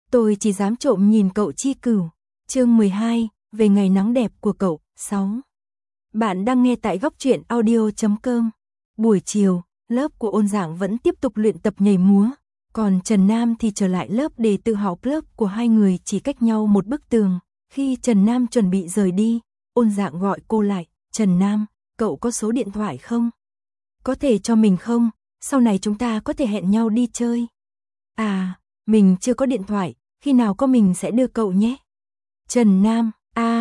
Tôi chỉ dám trộm nhìn cậu Chi Cửu. Chương 12, về ngày nắng đẹp của cậu. 6. Bạn đang nghe tại góc truyện audio.com. Buổi chiều, lớp của Ôn Dạng vẫn tiếp tục luyện tập nhảy múa, còn Trần Nam thì trở lại lớp để tự học. Lớp của hai người chỉ cách nhau một bức tường. Khi Trần Nam chuẩn bị rời đi, Ôn Dạng gọi cô lại. Trần Nam, cậu có số điện thoại không? Có thể cho mình không? Sau này chúng ta có thể hẹn nhau đi chơi. À, mình chưa có điện thoại, khi nào có mình sẽ đưa cậu nhé. Trần Nam,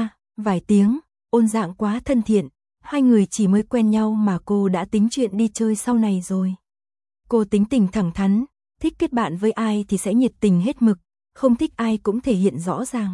vài tiếng, Ôn Dạng quá thân thiện, hai người chỉ mới quen nhau mà cô đã tính chuyện đi chơi sau này rồi. Cô tính tình thẳng thắn, thích kết bạn với ai thì sẽ nhiệt tình hết mực, không thích ai cũng thể hiện rõ ràng.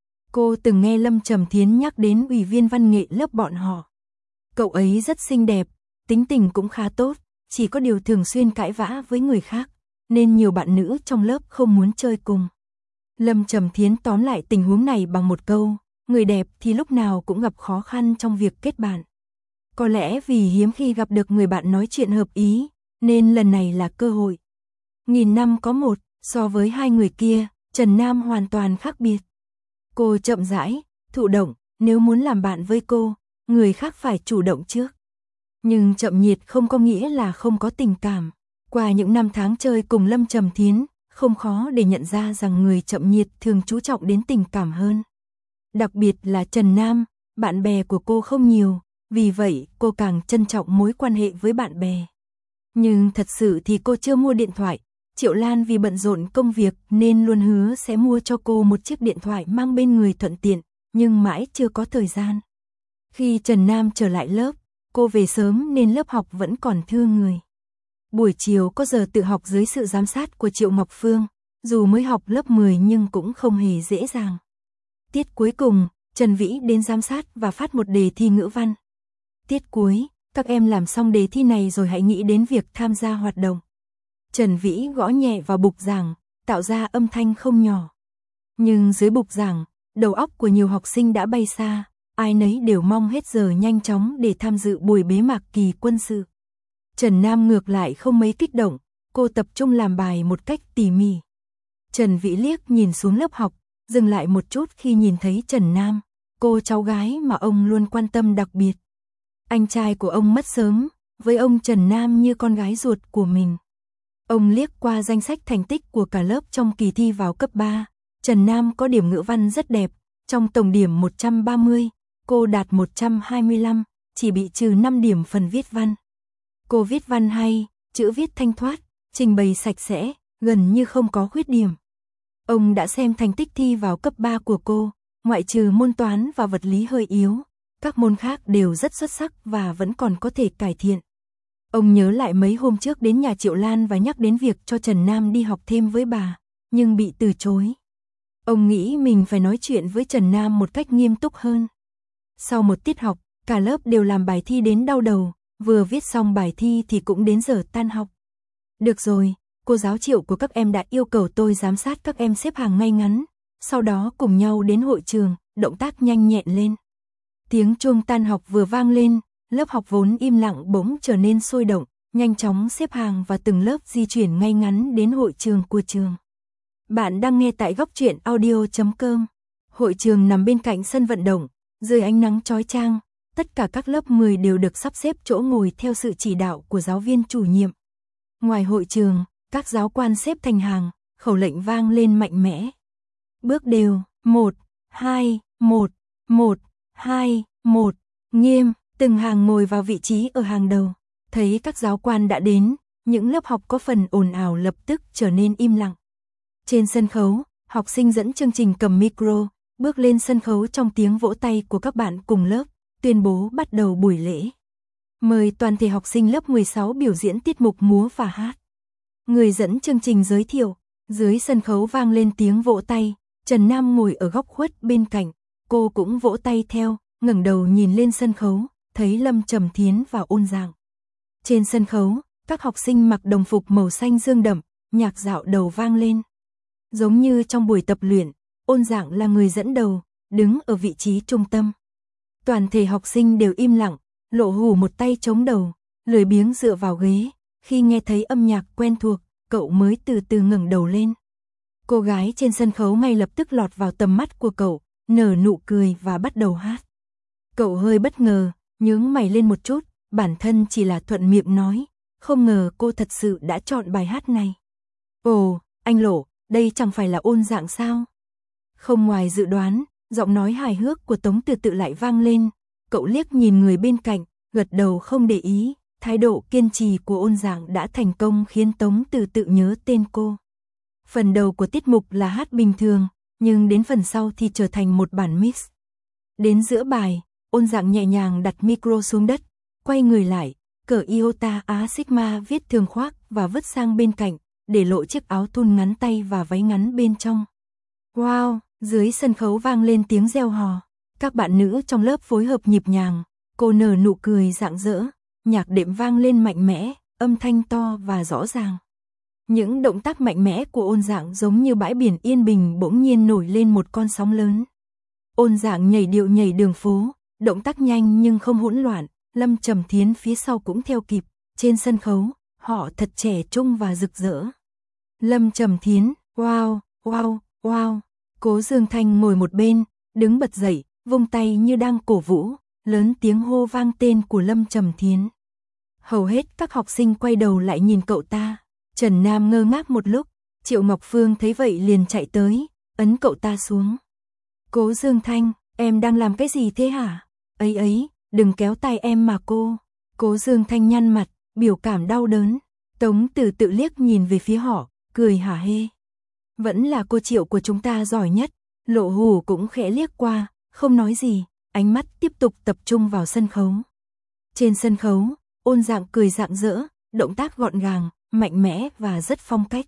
Cô từng nghe Lâm Trầm Thiến nhắc đến ủy viên văn nghệ lớp bọn họ. Cậu ấy rất xinh đẹp, tính tình cũng khá tốt, chỉ có điều thường xuyên cãi vã với người khác, nên nhiều bạn nữ trong lớp không muốn chơi cùng. Lâm Trầm Thiến tóm lại tình huống này bằng một câu, người đẹp thì lúc nào cũng gặp khó khăn trong việc kết bạn. Có lẽ vì hiếm khi gặp được người bạn nói chuyện hợp ý, nên lần này là cơ hội. Nghìn năm có một, so với hai người kia, Trần Nam hoàn toàn khác biệt. Cô chậm rãi, thụ động, nếu muốn làm bạn với cô, người khác phải chủ động trước. Nhưng chậm nhiệt không có nghĩa là không có tình cảm. Qua những năm tháng chơi cùng Lâm Trầm Thiến, không khó để nhận ra rằng người chậm nhiệt thường chú trọng đến tình cảm hơn. Đặc biệt là Trần Nam, bạn bè của cô không nhiều, vì vậy cô càng trân trọng mối quan hệ với bạn bè. Nhưng thật sự thì cô chưa mua điện thoại. Triệu Lan vì bận rộn công việc nên luôn hứa sẽ mua cho cô một chiếc điện thoại mang bên người thuận tiện, nhưng mãi chưa có thời gian. Khi Trần Nam trở lại lớp, cô về sớm nên lớp học vẫn còn thưa người. Buổi chiều có giờ tự học dưới sự giám sát của Triệu Ngọc Phương, dù mới học lớp 10 nhưng cũng không hề dễ dàng. Tiết cuối cùng, Trần Vĩ đến giám sát và phát một đề thi ngữ văn. Tiết cuối, các em làm xong đề thi này rồi hãy nghĩ đến việc tham gia hoạt động. Trần Vĩ gõ nhẹ vào bục giảng, tạo ra âm thanh không nhỏ. Nhưng dưới bục giảng, đầu óc của nhiều học sinh đã bay xa, ai nấy đều mong hết giờ nhanh chóng để tham dự buổi bế mạc kỳ quân sự. Trần Nam ngược lại không mấy kích động, cô tập trung làm bài một cách tỉ mỉ. Trần Vĩ liếc nhìn xuống lớp học, dừng lại một chút khi nhìn thấy Trần Nam, cô cháu gái mà ông luôn quan tâm đặc biệt. Anh trai của ông mất sớm, với ông Trần Nam như con gái ruột của mình. Ông liếc qua danh sách thành tích của cả lớp trong kỳ thi vào cấp 3. Trần Nam có điểm ngữ văn rất đẹp, trong tổng điểm 130, cô đạt 125, chỉ bị trừ 5 điểm phần viết văn. Cô viết văn hay, chữ viết thanh thoát, trình bày sạch sẽ, gần như không có khuyết điểm. Ông đã xem thành tích thi vào cấp 3 của cô, ngoại trừ môn toán và vật lý hơi yếu, các môn khác đều rất xuất sắc và vẫn còn có thể cải thiện. Ông nhớ lại mấy hôm trước đến nhà Triệu Lan và nhắc đến việc cho Trần Nam đi học thêm với bà, nhưng bị từ chối. Ông nghĩ mình phải nói chuyện với Trần Nam một cách nghiêm túc hơn. Sau một tiết học, cả lớp đều làm bài thi đến đau đầu, vừa viết xong bài thi thì cũng đến giờ tan học. Được rồi, cô giáo Triệu của các em đã yêu cầu tôi giám sát các em xếp hàng ngay ngắn, sau đó cùng nhau đến hội trường, động tác nhanh nhẹn lên. Tiếng chuông tan học vừa vang lên, lớp học vốn im lặng bỗng trở nên sôi động, nhanh chóng xếp hàng và từng lớp di chuyển ngay ngắn đến hội trường của trường. Bạn đang nghe tại góc truyện audio.com. Hội trường nằm bên cạnh sân vận động, dưới ánh nắng chói chang, tất cả các lớp 10 đều được sắp xếp chỗ ngồi theo sự chỉ đạo của giáo viên chủ nhiệm. Ngoài hội trường, các giáo quan xếp thành hàng, khẩu lệnh vang lên mạnh mẽ. Bước đều, 1, 2, 1, 1, 2, 1, nghiêm, từng hàng ngồi vào vị trí ở hàng đầu. Thấy các giáo quan đã đến, những lớp học có phần ồn ào lập tức trở nên im lặng. Trên sân khấu, học sinh dẫn chương trình cầm micro, bước lên sân khấu trong tiếng vỗ tay của các bạn cùng lớp, tuyên bố bắt đầu buổi lễ. Mời toàn thể học sinh lớp 16 biểu diễn tiết mục múa và hát. Người dẫn chương trình giới thiệu, dưới sân khấu vang lên tiếng vỗ tay, Trần Nam ngồi ở góc khuất bên cạnh, cô cũng vỗ tay theo, ngẩng đầu nhìn lên sân khấu, thấy Lâm Trầm Thiến và Ôn Dạng. Trên sân khấu, các học sinh mặc đồng phục màu xanh dương đậm, nhạc dạo đầu vang lên. Giống như trong buổi tập luyện, Ôn Dạng là người dẫn đầu, đứng ở vị trí trung tâm. Toàn thể học sinh đều im lặng, Lộ Hủ một tay chống đầu, lười biếng dựa vào ghế, khi nghe thấy âm nhạc quen thuộc, cậu mới từ từ ngẩng đầu lên. Cô gái trên sân khấu ngay lập tức lọt vào tầm mắt của cậu, nở nụ cười và bắt đầu hát. Cậu hơi bất ngờ, nhướng mày lên một chút, bản thân chỉ là thuận miệng nói, không ngờ cô thật sự đã chọn bài hát này. Ồ, anh Lộ, đây chẳng phải là Ôn Dạng sao? Không ngoài dự đoán, giọng nói hài hước của Tống Từ Tự lại vang lên, cậu liếc nhìn người bên cạnh, gật đầu không để ý, thái độ kiên trì của Ôn Dạng đã thành công khiến Tống Từ Tự nhớ tên cô. Phần đầu của tiết mục là hát bình thường, nhưng đến phần sau thì trở thành một bản mix. Đến giữa bài, Ôn Dạng nhẹ nhàng đặt micro xuống đất, quay người lại, cởi Iota Á Sigma viết thường khoác và vứt sang bên cạnh, để lộ chiếc áo thun ngắn tay và váy ngắn bên trong. Wow, dưới sân khấu vang lên tiếng reo hò, các bạn nữ trong lớp phối hợp nhịp nhàng, cô nở nụ cười rạng rỡ, nhạc đệm vang lên mạnh mẽ, âm thanh to và rõ ràng. Những động tác mạnh mẽ của Ôn Dạng giống như bãi biển yên bình bỗng nhiên nổi lên một con sóng lớn. Ôn Dạng nhảy điệu nhảy đường phố, động tác nhanh nhưng không hỗn loạn, Lâm Trầm Thiến phía sau cũng theo kịp, trên sân khấu, họ thật trẻ trung và rực rỡ. Lâm Trầm Thiến, wow, wow, wow, Cố Dương Thanh ngồi một bên, đứng bật dậy, vung tay như đang cổ vũ, lớn tiếng hô vang tên của Lâm Trầm Thiến. Hầu hết các học sinh quay đầu lại nhìn cậu ta, Trần Nam ngơ ngác một lúc, Triệu Ngọc Phương thấy vậy liền chạy tới, ấn cậu ta xuống. Cố Dương Thanh, em đang làm cái gì thế hả? Ấy ấy, đừng kéo tay em mà cô. Cố Dương Thanh nhăn mặt, biểu cảm đau đớn. Tống Từ Tự liếc nhìn về phía họ, cười hả hê. Vẫn là cô Triệu của chúng ta giỏi nhất. Lộ Hủ cũng khẽ liếc qua, không nói gì, ánh mắt tiếp tục tập trung vào sân khấu. Trên sân khấu, Ôn Dạng cười rạng rỡ, động tác gọn gàng, mạnh mẽ và rất phong cách.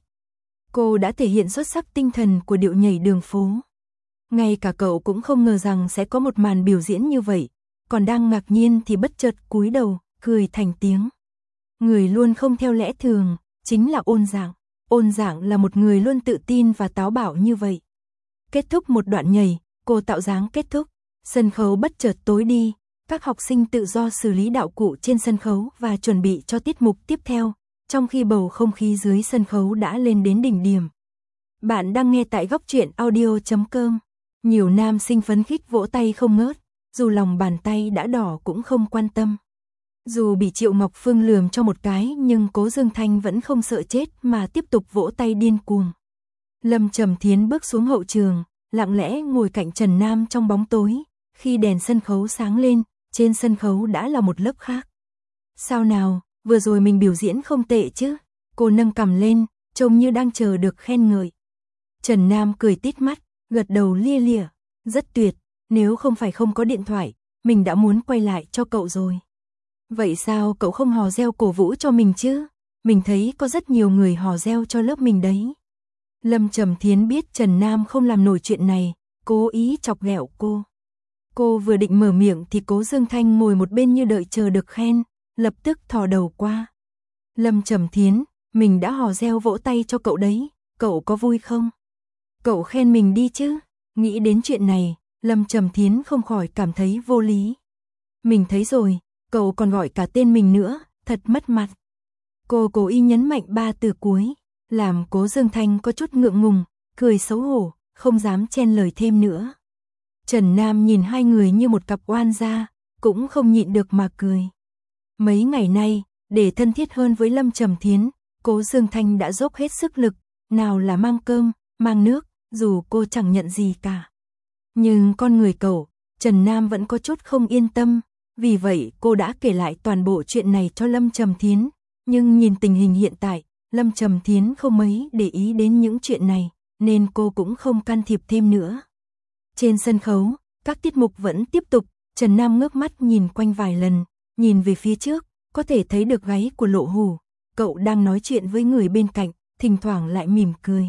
Cô đã thể hiện xuất sắc tinh thần của điệu nhảy đường phố. Ngay cả cậu cũng không ngờ rằng sẽ có một màn biểu diễn như vậy, còn đang ngạc nhiên thì bất chợt cúi đầu, cười thành tiếng. Người luôn không theo lẽ thường, chính là Ôn Dạng. Ôn Dạng là một người luôn tự tin và táo bạo như vậy. Kết thúc một đoạn nhảy, cô tạo dáng kết thúc, sân khấu bất chợt tối đi, các học sinh tự do xử lý đạo cụ trên sân khấu và chuẩn bị cho tiết mục tiếp theo, trong khi bầu không khí dưới sân khấu đã lên đến đỉnh điểm. Bạn đang nghe tại Góc Truyện Audio.com. Nhiều nam sinh phấn khích vỗ tay không ngớt, dù lòng bàn tay đã đỏ cũng không quan tâm. Dù bị Triệu Ngọc Phương lườm cho một cái nhưng Cố Dương Thanh vẫn không sợ chết mà tiếp tục vỗ tay điên cuồng. Lâm Trầm Thiến bước xuống hậu trường, lặng lẽ ngồi cạnh Trần Nam trong bóng tối, khi đèn sân khấu sáng lên, trên sân khấu đã là một lớp khác. Sao nào, vừa rồi mình biểu diễn không tệ chứ? Cô nâng cằm lên, trông như đang chờ được khen ngợi. Trần Nam cười tít mắt, gật đầu lia lịa, rất tuyệt, nếu không phải không có điện thoại, mình đã muốn quay lại cho cậu rồi. Vậy sao cậu không hò reo cổ vũ cho mình chứ? Mình thấy có rất nhiều người hò reo cho lớp mình đấy. Lâm Trầm Thiến biết Trần Nam không làm nổi chuyện này, cố ý chọc ghẹo cô. Cô vừa định mở miệng thì Cố Dương Thanh ngồi một bên như đợi chờ được khen, lập tức thò đầu qua. Lâm Trầm Thiến, mình đã hò reo vỗ tay cho cậu đấy, cậu có vui không? Cậu khen mình đi chứ. Nghĩ đến chuyện này, Lâm Trầm Thiến không khỏi cảm thấy vô lý. Mình thấy rồi, cậu còn gọi cả tên mình nữa, thật mất mặt. Cô cố ý nhấn mạnh 3 từ cuối, làm Cố Dương Thanh có chút ngượng ngùng, cười xấu hổ, không dám chen lời thêm nữa. Trần Nam nhìn hai người như một cặp oan gia, cũng không nhịn được mà cười. Mấy ngày nay, để thân thiết hơn với Lâm Trầm Thiến, Cố Dương Thanh đã dốc hết sức lực, nào là mang cơm, mang nước, dù cô chẳng nhận gì cả. Nhưng con người cậu, Trần Nam vẫn có chút không yên tâm, vì vậy cô đã kể lại toàn bộ chuyện này cho Lâm Trầm Thiến. Nhưng nhìn tình hình hiện tại, Lâm Trầm Thiến không mấy để ý đến những chuyện này, nên cô cũng không can thiệp thêm nữa. Trên sân khấu, các tiết mục vẫn tiếp tục, Trần Nam ngước mắt nhìn quanh vài lần, nhìn về phía trước, có thể thấy được gáy của Lộ Hủ. Cậu đang nói chuyện với người bên cạnh, thỉnh thoảng lại mỉm cười.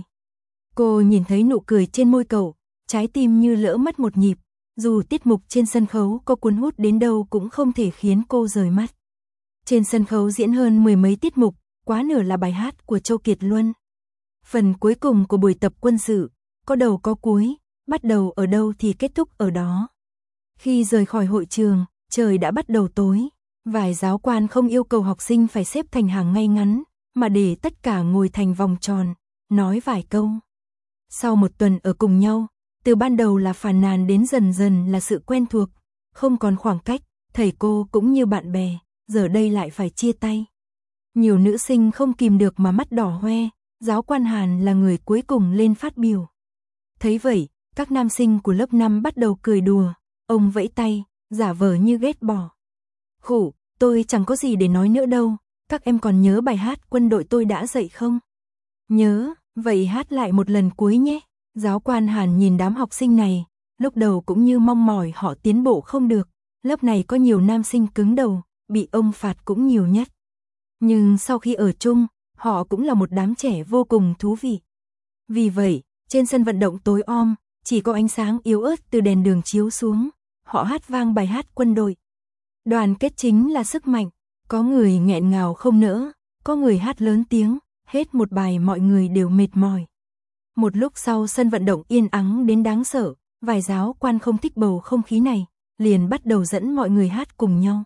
Cô nhìn thấy nụ cười trên môi cậu, trái tim như lỡ mất một nhịp, dù tiết mục trên sân khấu có cuốn hút đến đâu cũng không thể khiến cô rời mắt. Trên sân khấu diễn hơn 10 mấy tiết mục, quá nửa là bài hát của Châu Kiệt Luân. Phần cuối cùng của buổi tập quân sự, có đầu có cuối, bắt đầu ở đâu thì kết thúc ở đó. Khi rời khỏi hội trường, trời đã bắt đầu tối, vài giáo quan không yêu cầu học sinh phải xếp thành hàng ngay ngắn, mà để tất cả ngồi thành vòng tròn, nói vài câu. Sau một tuần ở cùng nhau, từ ban đầu là phàn nàn đến dần dần là sự quen thuộc, không còn khoảng cách, thầy cô cũng như bạn bè, giờ đây lại phải chia tay. Nhiều nữ sinh không kìm được mà mắt đỏ hoe, giáo quan Hàn là người cuối cùng lên phát biểu. Thấy vậy, các nam sinh của lớp 5 bắt đầu cười đùa, ông vẫy tay, giả vờ như ghét bỏ. Khủ, tôi chẳng có gì để nói nữa đâu, các em còn nhớ bài hát quân đội tôi đã dạy không? Nhớ, vậy hát lại một lần cuối nhé. Giáo quan Hàn nhìn đám học sinh này, lúc đầu cũng như mong mỏi họ tiến bộ không được, lớp này có nhiều nam sinh cứng đầu, bị ông phạt cũng nhiều nhất. Nhưng sau khi ở chung, họ cũng là một đám trẻ vô cùng thú vị. Vì vậy, trên sân vận động tối om, chỉ có ánh sáng yếu ớt từ đèn đường chiếu xuống, họ hát vang bài hát quân đội. Đoàn kết chính là sức mạnh, có người nghẹn ngào không nỡ, có người hát lớn tiếng, hết một bài mọi người đều mệt mỏi. Một lúc sau sân vận động yên ắng đến đáng sợ, vài giáo quan không thích bầu không khí này, liền bắt đầu dẫn mọi người hát cùng nhau.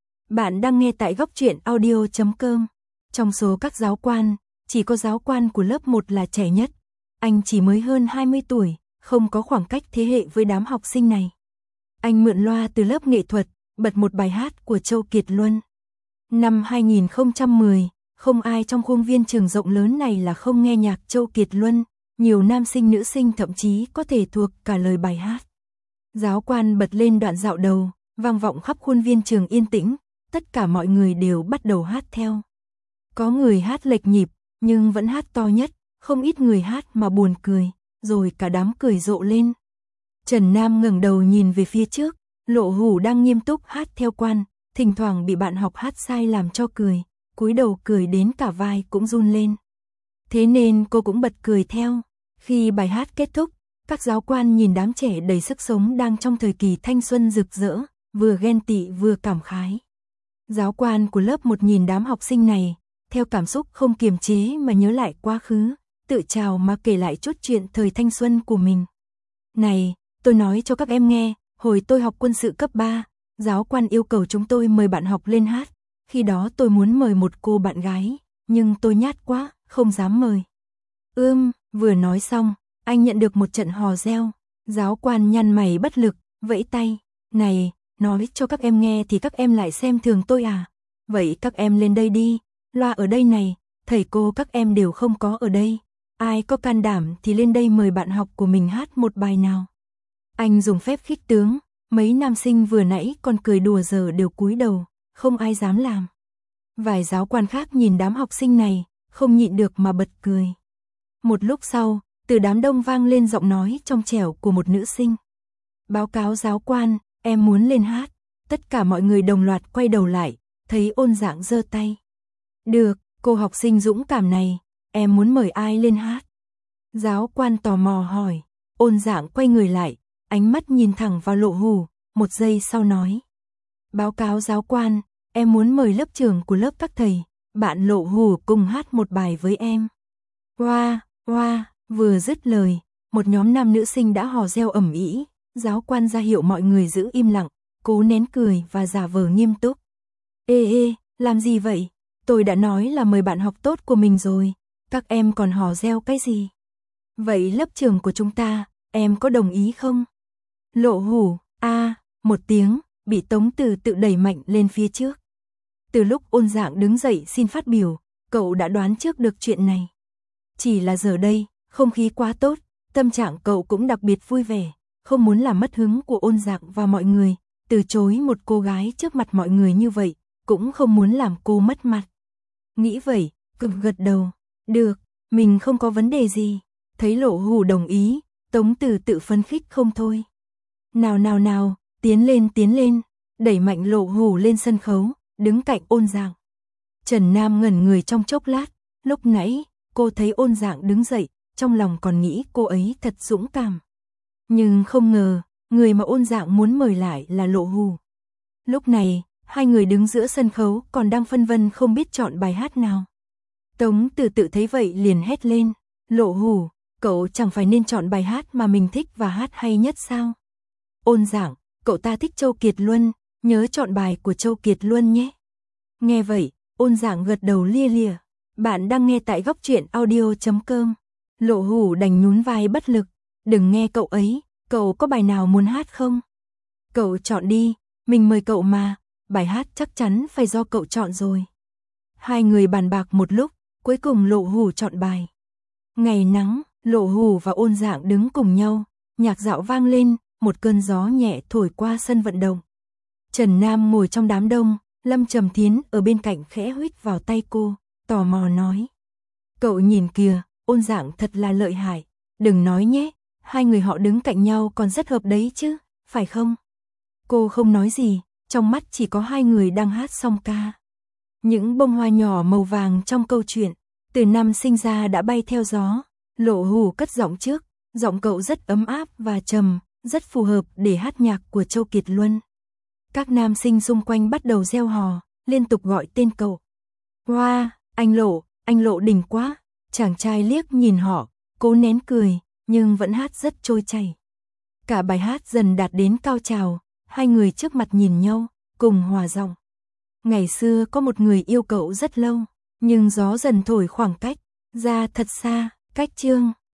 Bạn đang nghe tại góc truyện audio.com. Trong số các giáo quan, chỉ có giáo quan của lớp 1 là trẻ nhất. Anh chỉ mới hơn 20 tuổi, không có khoảng cách thế hệ với đám học sinh này. Anh mượn loa từ lớp nghệ thuật, bật một bài hát của Châu Kiệt Luân. Năm 2010, không ai trong khuôn viên trường rộng lớn này là không nghe nhạc Châu Kiệt Luân, nhiều nam sinh nữ sinh thậm chí có thể thuộc cả lời bài hát. Giáo quan bật lên đoạn dạo đầu, vang vọng khắp khuôn viên trường yên tĩnh, tất cả mọi người đều bắt đầu hát theo. Có người hát lệch nhịp, nhưng vẫn hát to nhất, không ít người hát mà buồn cười, rồi cả đám cười rộ lên. Trần Nam ngẩng đầu nhìn về phía trước, Lộ Hủ đang nghiêm túc hát theo quan, thỉnh thoảng bị bạn học hát sai làm cho cười, cúi đầu cười đến cả vai cũng run lên. Thế nên cô cũng bật cười theo. Khi bài hát kết thúc, các giáo quan nhìn đám trẻ đầy sức sống đang trong thời kỳ thanh xuân rực rỡ, vừa ghen tị vừa cảm khái. Giáo quan của lớp 1 nhìn đám học sinh này, theo cảm xúc không kiềm chế mà nhớ lại quá khứ, tự trào mà kể lại chút chuyện thời thanh xuân của mình. Này, tôi nói cho các em nghe, hồi tôi học quân sự cấp 3, giáo quan yêu cầu chúng tôi mời bạn học lên hát. Khi đó tôi muốn mời một cô bạn gái, nhưng tôi nhát quá, không dám mời. Vừa nói xong, anh nhận được một trận hò reo. Giáo quan nhăn mày bất lực, vẫy tay. Này, nói cho các em nghe thì các em lại xem thường tôi à? Vậy các em lên đây đi, loa ở đây này, thầy cô các em đều không có ở đây. Ai có can đảm thì lên đây mời bạn học của mình hát một bài nào. Anh dùng phép khích tướng, mấy nam sinh vừa nãy còn cười đùa giờ đều cúi đầu, không ai dám làm. Vài giáo quan khác nhìn đám học sinh này, không nhịn được mà bật cười. Một lúc sau, từ đám đông vang lên giọng nói trong trẻo của một nữ sinh. Báo cáo giáo quan, em muốn lên hát. Tất cả mọi người đồng loạt quay đầu lại, thấy Ôn Dạng giơ tay. Được, cô học sinh dũng cảm này, em muốn mời ai lên hát? Giáo quan tò mò hỏi. Ôn Dạng quay người lại, ánh mắt nhìn thẳng vào Lộ Hủ, một giây sau nói. Báo cáo giáo quan, em muốn mời lớp trưởng của lớp các thầy, bạn Lộ Hủ cùng hát một bài với em. Hoa, vừa dứt lời, một nhóm nam nữ sinh đã hò reo ầm ĩ, giáo quan ra hiệu mọi người giữ im lặng, cố nén cười và giả vờ nghiêm túc. Ê, làm gì vậy? Tôi đã nói là mời bạn học tốt của mình rồi, các em còn hò reo cái gì? Vậy lớp trưởng của chúng ta, em có đồng ý không? Lộ Hủ, một tiếng, bị Tống Từ tự đẩy mạnh lên phía trước. Từ lúc Ôn Dạng đứng dậy xin phát biểu, cậu đã đoán trước được chuyện này. Chỉ là giờ đây, không khí quá tốt, tâm trạng cậu cũng đặc biệt vui vẻ, không muốn làm mất hứng của Ôn Dạng và mọi người, từ chối một cô gái trước mặt mọi người như vậy, cũng không muốn làm cô mất mặt. Nghĩ vậy, cực gật đầu, được, mình không có vấn đề gì. Thấy Lộ Hủ đồng ý, Tống Từ tự phấn khích không thôi. Nào, tiến lên, đẩy mạnh Lộ Hủ lên sân khấu, đứng cạnh Ôn Dạng. Trần Nam ngẩn người trong chốc lát, lúc nãy, cô thấy Ôn Dạng đứng dậy, trong lòng còn nghĩ cô ấy thật dũng cảm. Nhưng không ngờ, người mà Ôn Dạng muốn mời lại là Lộ Hủ. Lúc này, hai người đứng giữa sân khấu còn đang phân vân không biết chọn bài hát nào. Tống Từ tự thấy vậy liền hét lên, Lộ Hủ, cậu chẳng phải nên chọn bài hát mà mình thích và hát hay nhất sao? Ôn Dạng, cậu ta thích Châu Kiệt Luân, nhớ chọn bài của Châu Kiệt Luân nhé. Nghe vậy, Ôn Dạng gật đầu lia lịa. Bạn đang nghe tại góc truyện audio.com. Lộ Hủ đành nhún vai bất lực, đừng nghe cậu ấy, cậu có bài nào muốn hát không? Cậu chọn đi, mình mời cậu mà, bài hát chắc chắn phải do cậu chọn rồi. Hai người bàn bạc một lúc, cuối cùng Lộ Hủ chọn bài. Ngày nắng, Lộ Hủ và Ôn Dạng đứng cùng nhau, nhạc dạo vang lên, một cơn gió nhẹ thổi qua sân vận động. Trần Nam ngồi trong đám đông, Lâm Trầm Thiến ở bên cạnh khẽ huýt vào tay cô, tò mò nói. Cậu nhìn kìa, Ôn Dạng thật là lợi hại, đừng nói nhé, hai người họ đứng cạnh nhau còn rất hợp đấy chứ, phải không? Cô không nói gì, trong mắt chỉ có hai người đang hát song ca. Những bông hoa nhỏ màu vàng trong câu chuyện, từ năm sinh ra đã bay theo gió. Lộ Hủ cất giọng trước, giọng cậu rất ấm áp và trầm, rất phù hợp để hát nhạc của Châu Kiệt Luân. Các nam sinh xung quanh bắt đầu reo hò, liên tục gọi tên cậu. Wow, anh Lộ đỉnh quá. Chàng trai liếc nhìn họ, cố nén cười, nhưng vẫn hát rất trôi chảy. Cả bài hát dần đạt đến cao trào, hai người trước mặt nhìn nhau, cùng hòa giọng. Ngày xưa có một người yêu cậu rất lâu, nhưng gió dần thổi khoảng cách ra thật xa, cách chương.